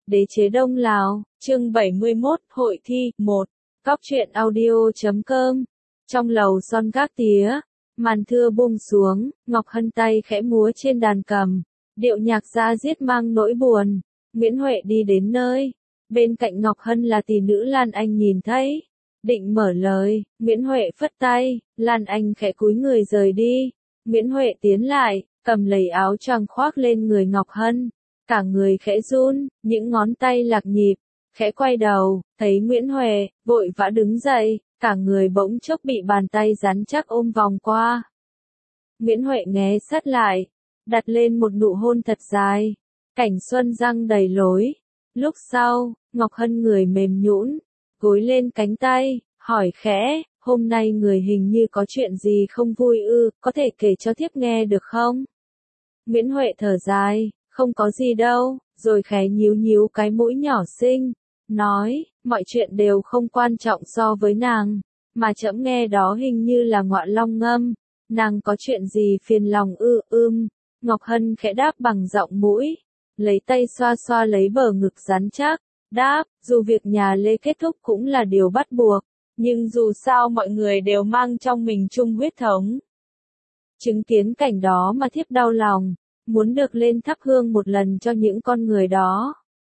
Đế chế Đông Lào, chương 71, hội thi, 1. Cóc truyện audio.com. Trong lầu son gác tía, màn thưa buông xuống, Ngọc Hân tay khẽ múa trên đàn cầm, điệu nhạc da diết mang nỗi buồn. Nguyễn Huệ đi đến nơi, bên cạnh Ngọc Hân là tỷ nữ Lan Anh nhìn thấy, định mở lời, Nguyễn Huệ phất tay, Lan Anh khẽ cúi người rời đi. Nguyễn Huệ tiến lại, cầm lấy áo choàng khoác lên người Ngọc Hân, cả người khẽ run, những ngón tay lạc nhịp, khẽ quay đầu, thấy Nguyễn Huệ, vội vã đứng dậy, cả người bỗng chốc bị bàn tay rắn chắc ôm vòng qua. Nguyễn Huệ nghe sát lại, đặt lên một nụ hôn thật dài, cảnh xuân răng đầy lối. Lúc sau, Ngọc Hân người mềm nhũn, gối lên cánh tay, hỏi khẽ, hôm nay người hình như có chuyện gì không vui ư, có thể kể cho thiếp nghe được không? Nguyễn Huệ thở dài, không có gì đâu, rồi khẽ nhíu nhíu cái mũi nhỏ xinh, nói, mọi chuyện đều không quan trọng so với nàng, mà trẫm nghe đó hình như là ngọa long ngâm, nàng có chuyện gì phiền lòng ư? Ngọc Hân khẽ đáp bằng giọng mũi, lấy tay xoa xoa lấy bờ ngực rắn chắc, đáp, dù việc nhà Lê kết thúc cũng là điều bắt buộc, nhưng dù sao mọi người đều mang trong mình chung huyết thống. Chứng kiến cảnh đó mà thiếp đau lòng, muốn được lên thắp hương một lần cho những con người đó.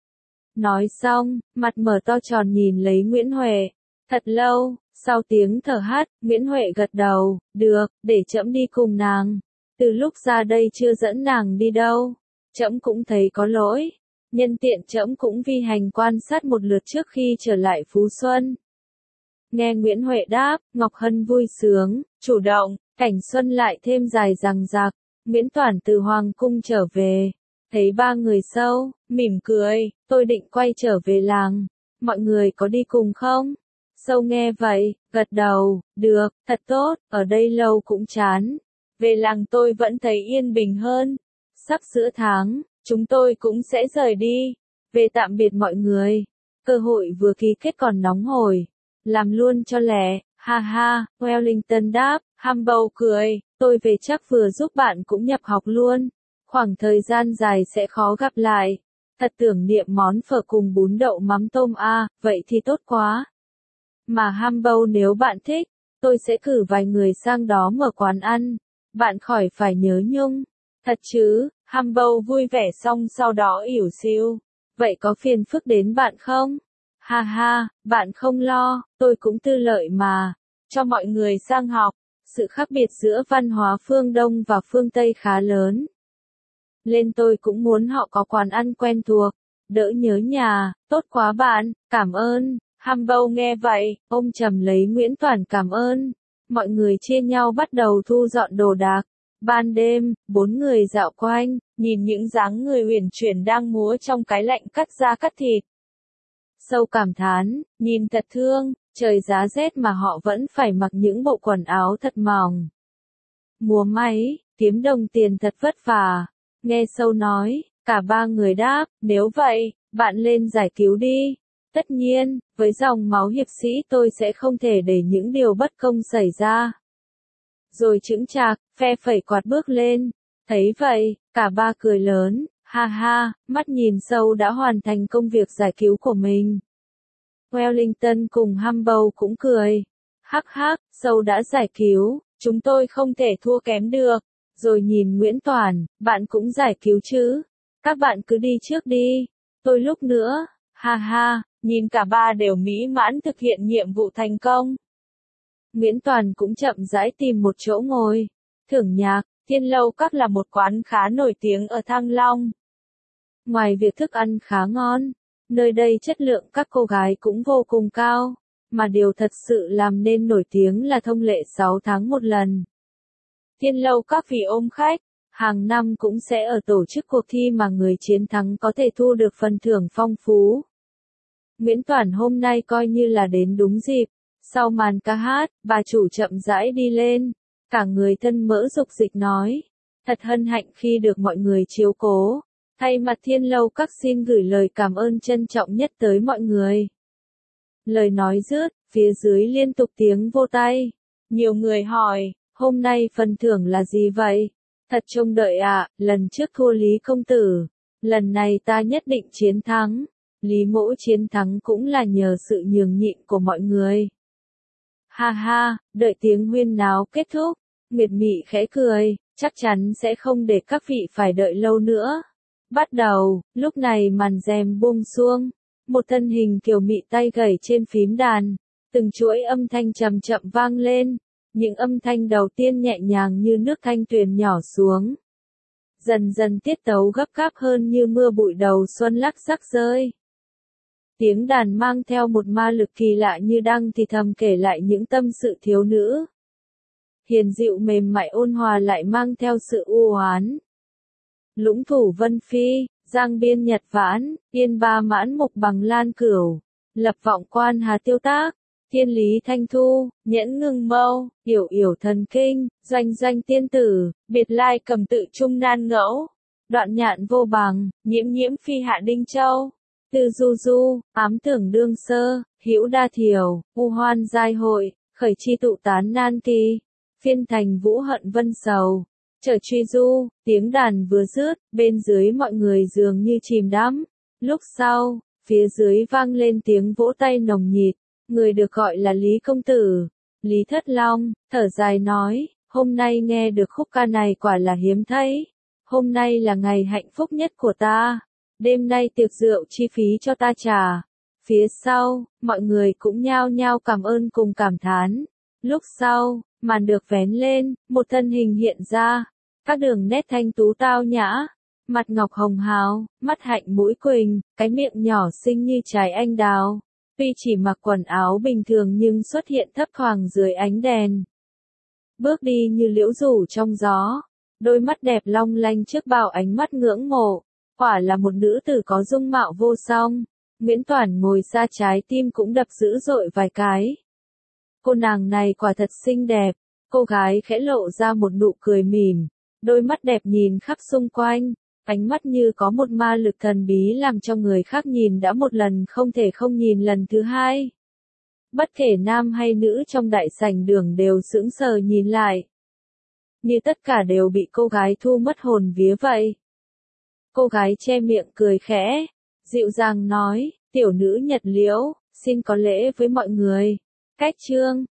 Nói xong, mặt mở to tròn nhìn lấy Nguyễn Huệ. Thật lâu, sau tiếng thở hắt, Nguyễn Huệ gật đầu, được, để trẫm đi cùng nàng. Từ lúc ra đây chưa dẫn nàng đi đâu, trẫm cũng thấy có lỗi. Nhân tiện trẫm cũng vi hành quan sát một lượt trước khi trở lại Phú Xuân. Nghe Nguyễn Huệ đáp, Ngọc Hân vui sướng, chủ động, cảnh xuân lại thêm dài dằng dặc. Nguyễn Toản từ Hoàng cung trở về, thấy ba người Sâu, mỉm cười, tôi định quay trở về làng, mọi người có đi cùng không? Sâu nghe vậy, gật đầu, được, thật tốt, ở đây lâu cũng chán, về làng tôi vẫn thấy yên bình hơn. Sắp giữa tháng, chúng tôi cũng sẽ rời đi, về tạm biệt mọi người, cơ hội vừa ký kết còn nóng hổi, làm luôn cho lẹ, ha ha. Wellington đáp, Humble cười, tôi về chắc vừa giúp bạn cũng nhập học luôn, khoảng thời gian dài sẽ khó gặp lại, thật tưởng niệm món phở cùng bún đậu mắm tôm à, vậy thì tốt quá. Mà Humble nếu bạn thích, tôi sẽ cử vài người sang đó mở quán ăn, bạn khỏi phải nhớ nhung. Thật chứ? Humble vui vẻ xong sau đó ỉu xìu, vậy có phiền phức đến bạn không? Ha ha, bạn không lo, tôi cũng tư lợi mà, cho mọi người sang học. Sự khác biệt giữa văn hóa phương Đông và phương Tây khá lớn. Lên tôi cũng muốn họ có quán ăn quen thuộc, đỡ nhớ nhà, tốt quá bạn, cảm ơn. Humble nghe vậy, ôm chầm lấy Nguyễn Toản cảm ơn. Mọi người chia nhau bắt đầu thu dọn đồ đạc. Ban đêm, bốn người dạo quanh, nhìn những dáng người uyển chuyển đang múa trong cái lạnh cắt da cắt thịt. Sâu cảm thán, nhìn thật thương, trời giá rét mà họ vẫn phải mặc những bộ quần áo thật mỏng. Múa máy, kiếm đồng tiền thật vất vả. Nghe Sâu nói, cả ba người đáp, nếu vậy, bạn lên giải cứu đi. Tất nhiên, với dòng máu hiệp sĩ tôi sẽ không thể để những điều bất công xảy ra. Rồi chững chạc, phe phẩy quạt bước lên. Thấy vậy, cả ba cười lớn, ha ha, mắt nhìn Sâu đã hoàn thành công việc giải cứu của mình. Wellington cùng Humble cũng cười. Hắc hắc, Sâu đã giải cứu, chúng tôi không thể thua kém được. Rồi nhìn Nguyễn Toản, bạn cũng giải cứu chứ. Các bạn cứ đi trước đi. Tôi lúc nữa, ha ha, nhìn cả ba đều mỹ mãn thực hiện nhiệm vụ thành công. Nguyễn Toản cũng chậm rãi tìm một chỗ ngồi. Thưởng nhạc, Thiên Lâu Các là một quán khá nổi tiếng ở Thăng Long. Ngoài việc thức ăn khá ngon, nơi đây chất lượng các cô gái cũng vô cùng cao, mà điều thật sự làm nên nổi tiếng là thông lệ 6 tháng một lần. Thiên Lâu Các vì ôm khách, hàng năm cũng sẽ ở tổ chức cuộc thi mà người chiến thắng có thể thu được phần thưởng phong phú. Nguyễn Toản hôm nay coi như là đến đúng dịp, sau màn ca hát, bà chủ chậm rãi đi lên, cả người thân mỡ dục dịch nói, thật hân hạnh khi được mọi người chiếu cố. Thay mặt Thiên Lâu Các xin gửi lời cảm ơn trân trọng nhất tới mọi người. Lời nói dứt, phía dưới liên tục tiếng vỗ tay. Nhiều người hỏi, hôm nay phần thưởng là gì vậy? Thật trông đợi ạ, lần trước thua Lý công tử, lần này ta nhất định chiến thắng. Lý Mỗ chiến thắng cũng là nhờ sự nhường nhịn của mọi người. Ha ha, đợi tiếng huyên náo kết thúc, Nguyệt Mị khẽ cười, chắc chắn sẽ không để các vị phải đợi lâu nữa. Bắt đầu, lúc này màn rèm buông xuông, một thân hình kiều mị tay gảy trên phím đàn, từng chuỗi âm thanh chậm chậm vang lên, những âm thanh đầu tiên nhẹ nhàng như nước thanh tuyền nhỏ xuống. Dần dần tiết tấu gấp gáp hơn như mưa bụi đầu xuân lắc rắc rơi. Tiếng đàn mang theo một ma lực kỳ lạ như đang thì thầm kể lại những tâm sự thiếu nữ. Hiền dịu mềm mại ôn hòa lại mang theo sự u oán. Lũng thủ Vân Phi, Giang Biên Nhật Vãn, Yên Ba Mãn Mục Bằng Lan Cửu, Lập Vọng Quan Hà Tiêu Tác, Thiên Lý Thanh Thu, Nhẫn Ngưng Mâu, Yểu Yểu Thần Kinh, Doanh Doanh Tiên Tử, Biệt Lai Cầm Tự Trung Nan Ngẫu, Đoạn Nhạn Vô Bằng, Nhiễm Nhiễm Phi Hạ Đinh Châu, Tư Du Du, Ám Tưởng Đương Sơ, Hữu Đa Thiểu, U Hoan Giai Hội, Khởi Chi Tụ Tán Nan Kỳ, Phiên Thành Vũ Hận Vân Sầu. Trở truy du, tiếng đàn vừa dứt, bên dưới mọi người dường như chìm đắm. Lúc sau, phía dưới vang lên tiếng vỗ tay nồng nhiệt, người được gọi là Lý Công Tử. Lý Thất Long, thở dài nói, hôm nay nghe được khúc ca này quả là hiếm thấy. Hôm nay là ngày hạnh phúc nhất của ta. Đêm nay tiệc rượu chi phí cho ta trả. Phía sau, mọi người cũng nhao nhao cảm ơn cùng cảm thán. Lúc sau, màn được vén lên, một thân hình hiện ra, các đường nét thanh tú tao nhã, mặt ngọc hồng hào, mắt hạnh mũi quỳnh, cái miệng nhỏ xinh như trái anh đào. Tuy chỉ mặc quần áo bình thường nhưng xuất hiện thấp thoáng dưới ánh đèn. Bước đi như liễu rủ trong gió, đôi mắt đẹp long lanh trước bao ánh mắt ngưỡng mộ, quả là một nữ tử có dung mạo vô song. Nguyễn Toản ngồi xa trái tim cũng đập dữ dội vài cái. Cô nàng này quả thật xinh đẹp, cô gái khẽ lộ ra một nụ cười mỉm, đôi mắt đẹp nhìn khắp xung quanh, ánh mắt như có một ma lực thần bí làm cho người khác nhìn đã một lần không thể không nhìn lần thứ hai. Bất kể nam hay nữ trong đại sảnh đường đều sững sờ nhìn lại. Như tất cả đều bị cô gái thu mất hồn vía vậy. Cô gái che miệng cười khẽ, dịu dàng nói, tiểu nữ Nhật Liễu, xin có lễ với mọi người. Cách chương